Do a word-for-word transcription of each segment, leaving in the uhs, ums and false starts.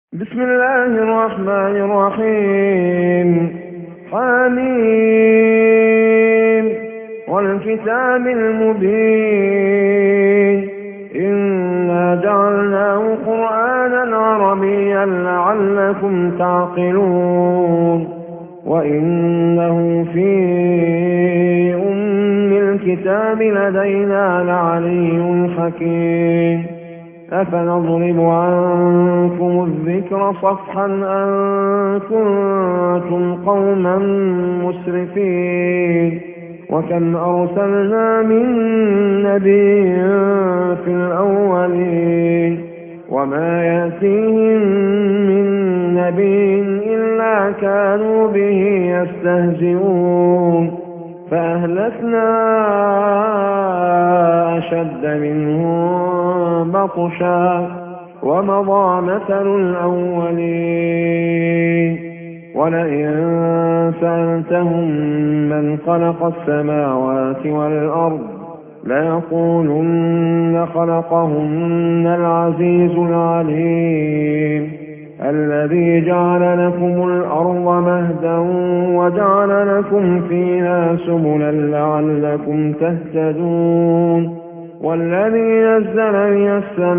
بسم الله الرحمن الرحيم. حميم والكتاب المبين إنا جعلناه قرآنا عربيا لعلكم تعقلون وإنه في أم الكتاب لدينا لعلي حكيم. أفنضرب عنكم الذكر صفحا أن كنتم قوما مسرفين وكم أرسلنا من نبي في الأولين وما يأتيهم من نبي إلا كانوا به يستهزئون فأهلكنا أشد منهم بطشا ومضى مثل الأولين ولئن سألتهم من خلق السماوات والأرض ليقولن خلقهن العزيز العليم الذي جعل لكم الأرض مهدا وجعل لكم فيها سبلا لعلكم تهتدون والذي نزل من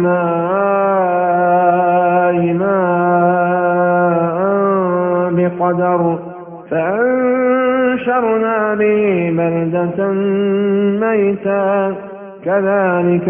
السماء ماء بقدر فأنشرنا به بلدة ميتا كذلك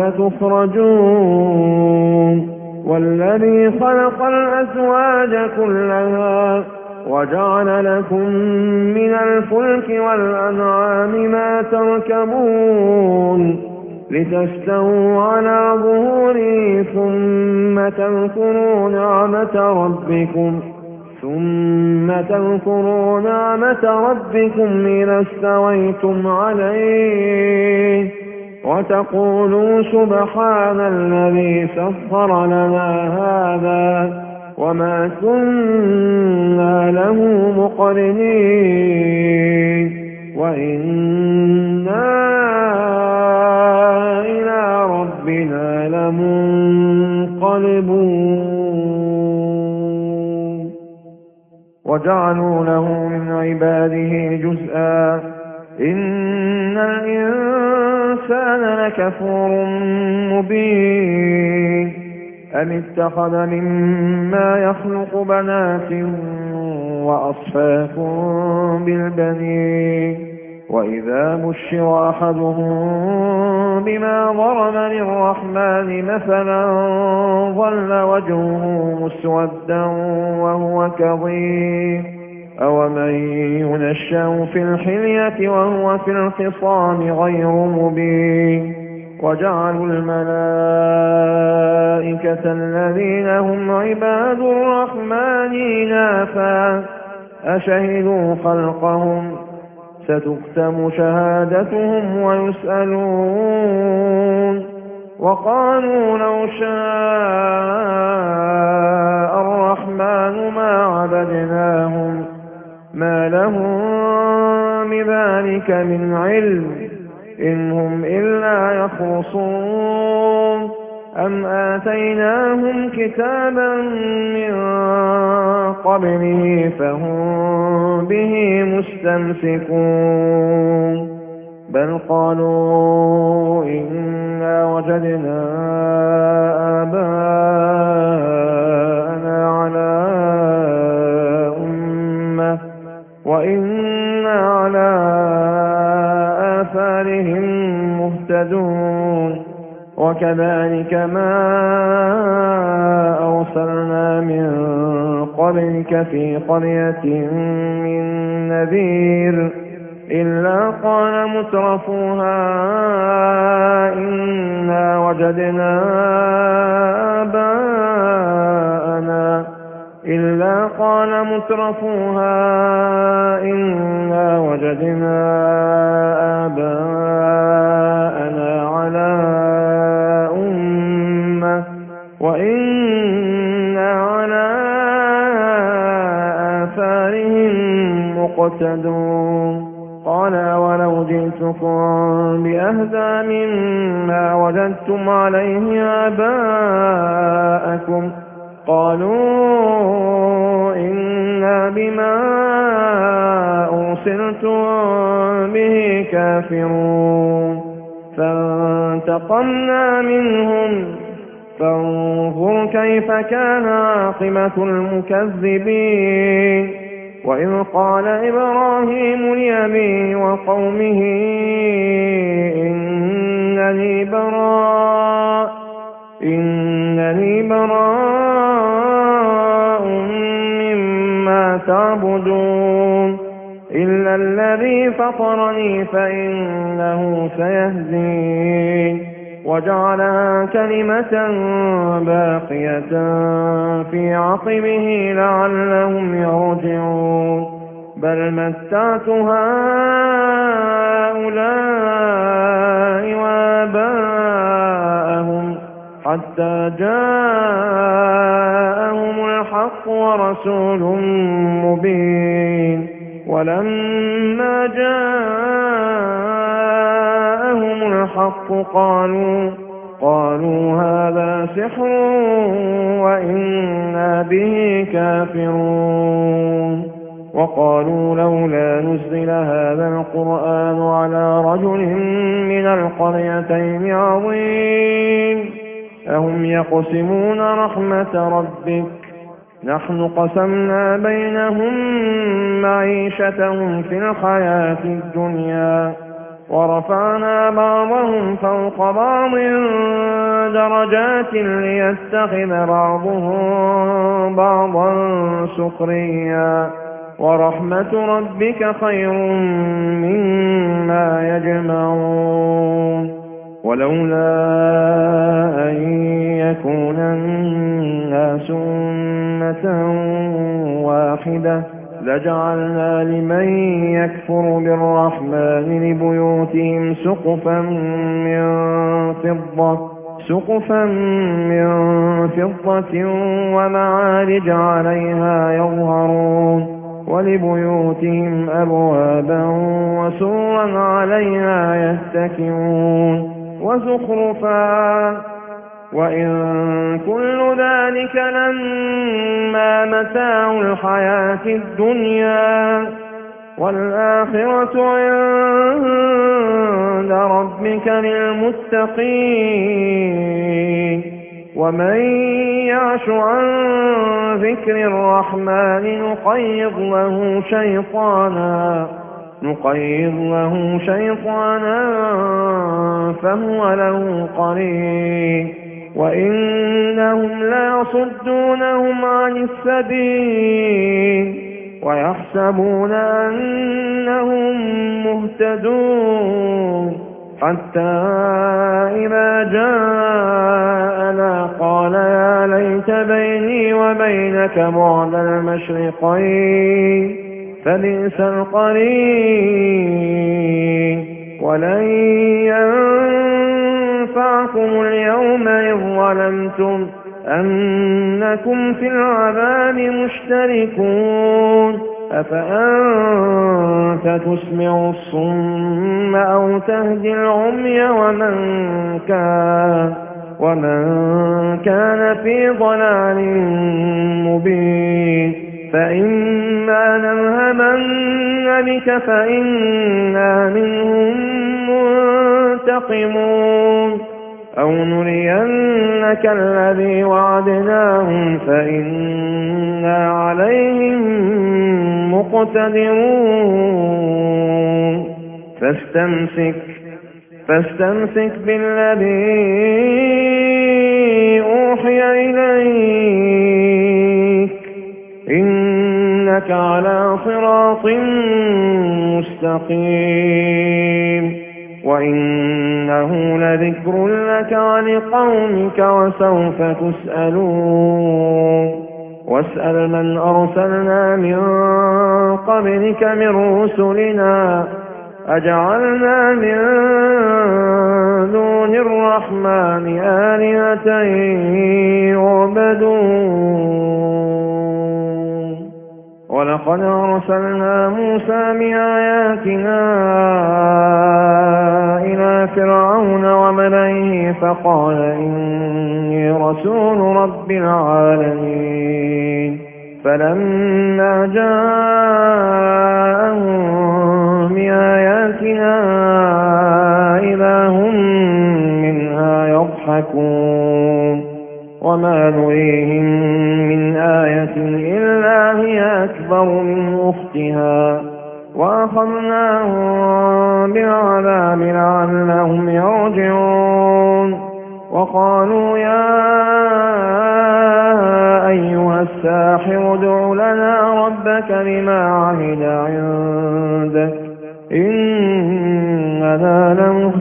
تخرجون والذي خلق الأزواج كلها وجعل لكم من الفلك والأنعام ما تركبون لتستووا على ظهوره ثم تذكروا نعمة ربكم ثم تذكروا نعمة ربكم إذا استويتم عليه وتقولوا سبحان الذي سخر لنا هذا وما كنا له مقرنين وإنا إلى ربنا لمنقلبون وجعلوا له من عباده جزءا إن الإنسان لكفور مبين أم اتخذ مما يخلق بنات وأصفاكم بالبنين وإذا بشر أحدهم بما ضرب للرحمن مثلا ظل وجهه مسودا وهو كظيم أومن ينشأ في الحلية وهو في الخصام غير مبين وجعلوا الملائكة الذين هم عباد الرحمن إناثا أشهدوا خلقهم ستكتم شهادتهم ويسألون وقالوا لو شاء الرحمن ما عبدناهم ما لهم بذلك من علم إن هم إلا يخرصون أم آتيناهم كتابا من قبله فهم به مستمسكون بل قالوا إنا وجدنا آباءنا على أمة وإنا على آثارهم مهتدون وكذلك ما أرسلنا من قبلك في قرية من نذير إلا قال مترفوها إنا وجدنا آباءنا إلا قال مترفوها إنا وجدنا آباءنا على أمة وإنا على آثارهم مقتدون قال ولو جئتكم بأهدى مما وجدتم عليه آباءكم قالوا إنا بما أرسلتم به كافرون فانتقمنا منهم فانظر كيف كان عاقبة المكذبين وإذ قال إبراهيم لأبيه وقومه إنني براء إنني براء مما تعبدون إلا الذي فطرني فإنه سيهدين وجعلها كلمة باقية في عقبه لعلهم يرجعون بل متعت هؤلاء وآباءهم حتى جاءهم الحق ورسول مبين ولما جاءهم الحق قالوا قالوا هذا سحر وإنا به كافرون وقالوا لولا نزل هذا القرآن على رجل من القريتين عظيم أهم يقسمون رحمة ربك نحن قسمنا بينهم معيشتهم في الحياة الدنيا ورفعنا بعضهم فوق بعض درجات ليتخذ بعضهم بعضا سخريا ورحمة ربك خير مما يجمعون ولولا أن يكون الناس أمة واحدة لجعلنا لمن يكفر بالرحمن لبيوتهم سقفا من فضة سقفا من فضة ومعارج عليها يظهرون ولبيوتهم أبوابا وسورا عليها يتكئون وزخرفا وإن كل ذلك لما متاع الحياة الدنيا والآخرة عند ربك للمتقين ومن يعش عن ذكر الرحمن نقيض له شيطانا نقيض له شيطانا فهو له قرين وإنهم ليصدونهم عن السبيل ويحسبون أنهم مهتدون حتى إذا جاءنا قال يا ليت بيني وبينك بعد المشرقين فبئس القرين ولن ينفعكم اليوم إذ ظلمتم أنكم في العذاب مشتركون أفأنت تسمع الصم أو تهدي العمي ومن كان ومن كان في ضلال مبين فإما نذهبن بك فإنا منهم منتقمون أو نرينك الذي وعدناهم فإنا عليهم مقتدرون فاستمسك فاستمسك بالذي أوحي إليك إنك على صراط مستقيم وإنه لذكر لك ولقومك وسوف تسألون واسأل من أرسلنا من قبلك من رسلنا أجعلنا من دون الرحمن آلهة يعبدون ولقد أرسلنا موسى بآياتنا إلى فرعون وملئه فقال إني رسول رب العالمين فلما جاءهم بآياتنا إذا هم منها يضحكون وما نريهم من آية إلا هي أكبر من أختها وأخذناهم بالعذاب لعلهم يرجعون وقالوا يا أيها الساحر ادع لنا ربك بما عهد عندك إننا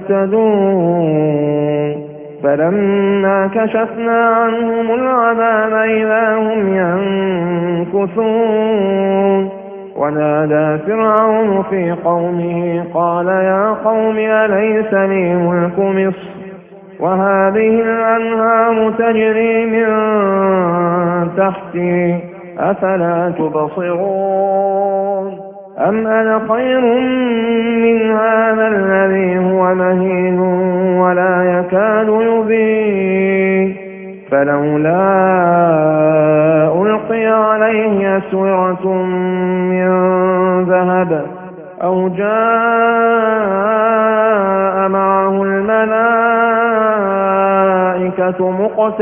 لمهتدون فلما كشفنا عنهم العذاب إذا هم ينكثون ونادى فرعون في قومه قال يا قوم أليس لي ملك مصر وهذه الأنهار تجري من تحتي أفلا تبصرون أم أنا خير من هذا الذي هو مهين ولا يكاد يبين فلولا ألقي عليه أسورة من ذهب أو جاء معه الملائكة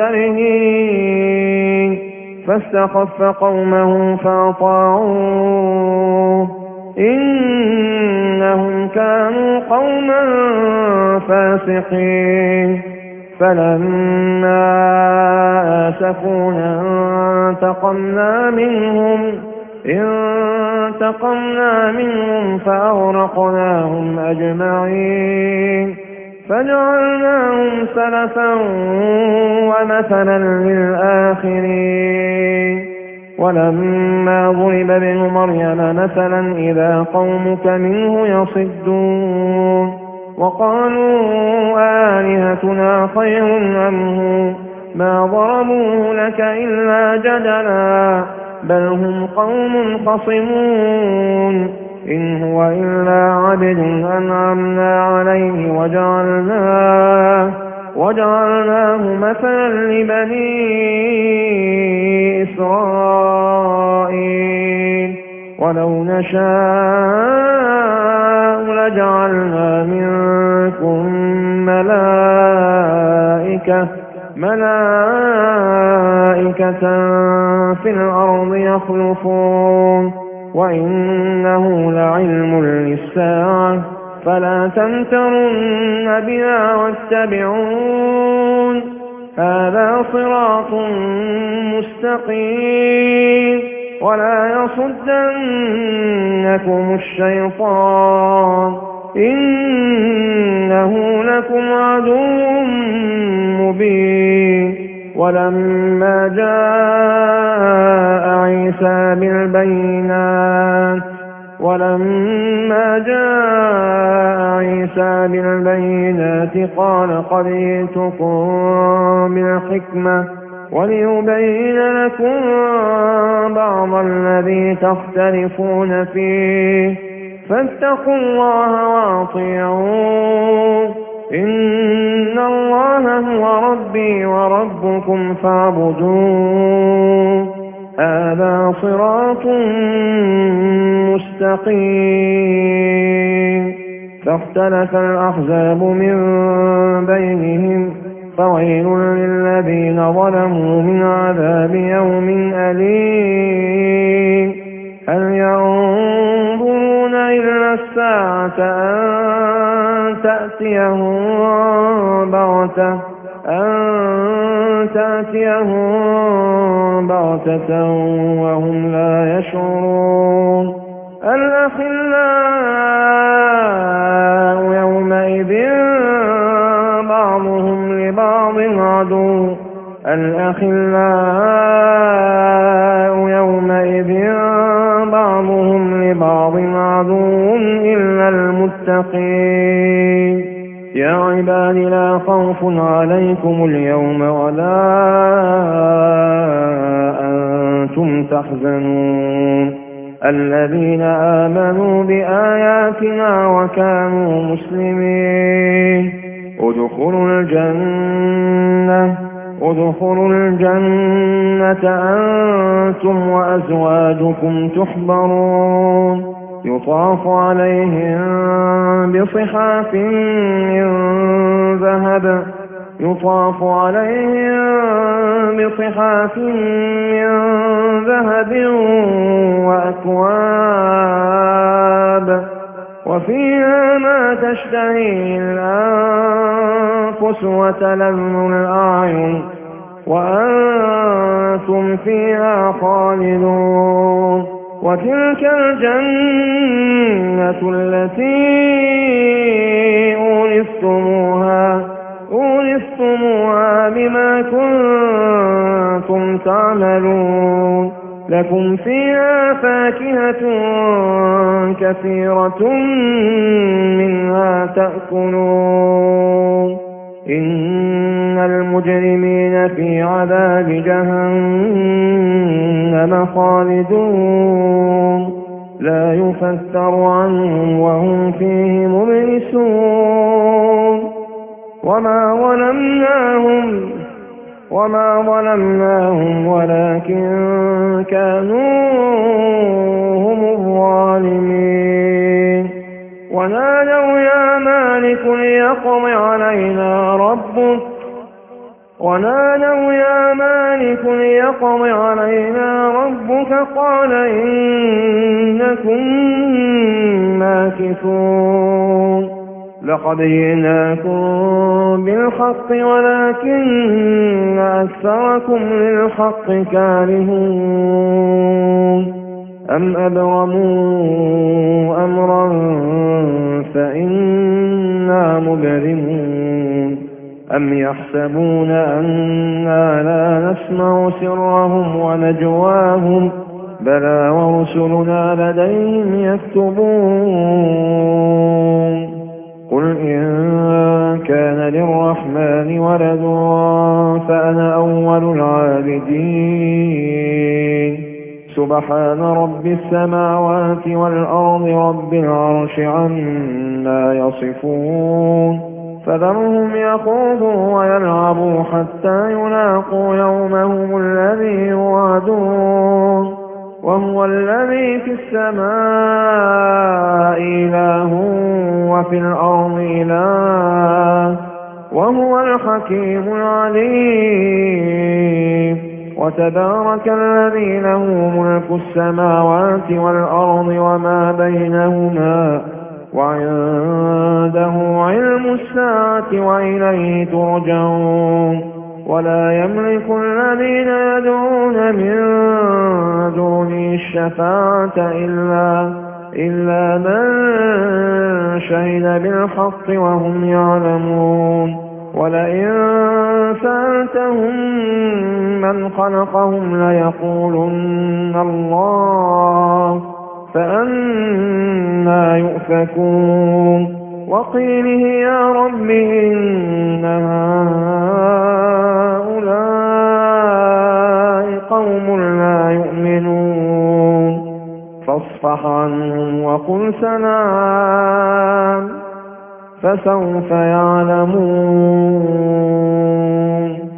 مقترنين فاستخف قومه فأطاعوه إنهم كانوا قوما فاسقين فلما آسفونا انتقمنا منهم انتقمنا منهم فأغرقناهم أجمعين فجعلناهم سلفا ومثلا للآخرين ولما ضرب ابن مريم مثلا إذا قومك منه يصدون وقالوا آلهتنا خير أم هو ما ضربوه لك إلا جدلا بل هم قوم خصمون إن هو إلا عبد أنعمنا عليه وجعلناه وجعلناه مثلا لبني إسرائيل ولو نشاء لجعلنا منكم ملائكة ملائكة في الأرض يخلفون وإنه لعلم للساعة فلا تمترن بها واتبعون هذا صراط مستقيم ولا يصدنكم الشيطان إنه لكم عدو مبين ولما جاء عيسى بالبينات ولما جاء عيسى بالبينات قال قد جئتكم بالحكمة وليبين لكم بعض الذي تختلفون فيه فاتقوا الله وأطيعون إن الله هو ربي وربكم فاعبدوه هذا صراط مستقيم فاختلف الأحزاب من بينهم فويل للذين ظلموا من عذاب يوم أليم هل ينظرون إلا الساعة أن تأتيهم بغتة أن تأتيهم بغتة وهم لا يشعرون الأخلاء يومئذ بعضهم لبعض عدو الأخلاء يومئذ بعضهم لبعض عدو إلا المتقين يا عباد لا خوف عليكم اليوم ولا أنتم تحزنون الذين آمنوا بآياتنا وكانوا مسلمين ادخلوا الجنة ادخلوا الجنة أنتم وأزواجكم تحبرون يطاف عليهم بصحاف من ذهب يطاف عليهم بصحاف من ذهب وأكواب وفيها ما تشتهي الأنفس وتلذ الأعين وأنتم فيها خالدون وتلك الجنة التي أورثتموها أورثتموها بما كنتم تعملون لكم فيها فاكهة كثيرة منها تأكلون إن المجرمين في عذاب جهنم خالدون لا يفتر عنهم وهم فيه مبلسون وما ظلمناهم وما ظلمناهم ولكن كانوا هم الظالمين ونادوا يا مالك ليقض علينا ربك ونادوا يا مالك ليقض علينا ربك قال إنكم ماكثون لقد جئناكم بالحق ولكن أكثركم للحق كارهون أم أبرموا أمرا فإنا مبرمون أم يحسبون أنا لا نسمع سرهم ونجواهم بلى ورسلنا لديهم يكتبون قل إن كان للرحمن ولد فأنا أول العابدين سبحان رب السماوات والأرض رب العرش عما يصفون فذرهم يخوضوا ويلعبوا حتى يلاقوا يومهم الذي يوعدون وهو الذي في السماء إله وفي الأرض إله وهو الحكيم العليم وتبارك الذي له ملك السماوات والأرض وما بينهما وعنده علم الساعة وإليه ترجعون ولا يملك الذين يدعون من دونه الشفاعة إلا إلا من شهد بالحق وهم يعلمون ولئن سألتهم من خلقهم ليقولن الله فأنى يؤفكون وقيله يا رب إن هؤلاء قوم لا يؤمنون فاصفح عنهم وقل سلام فسوف يعلمون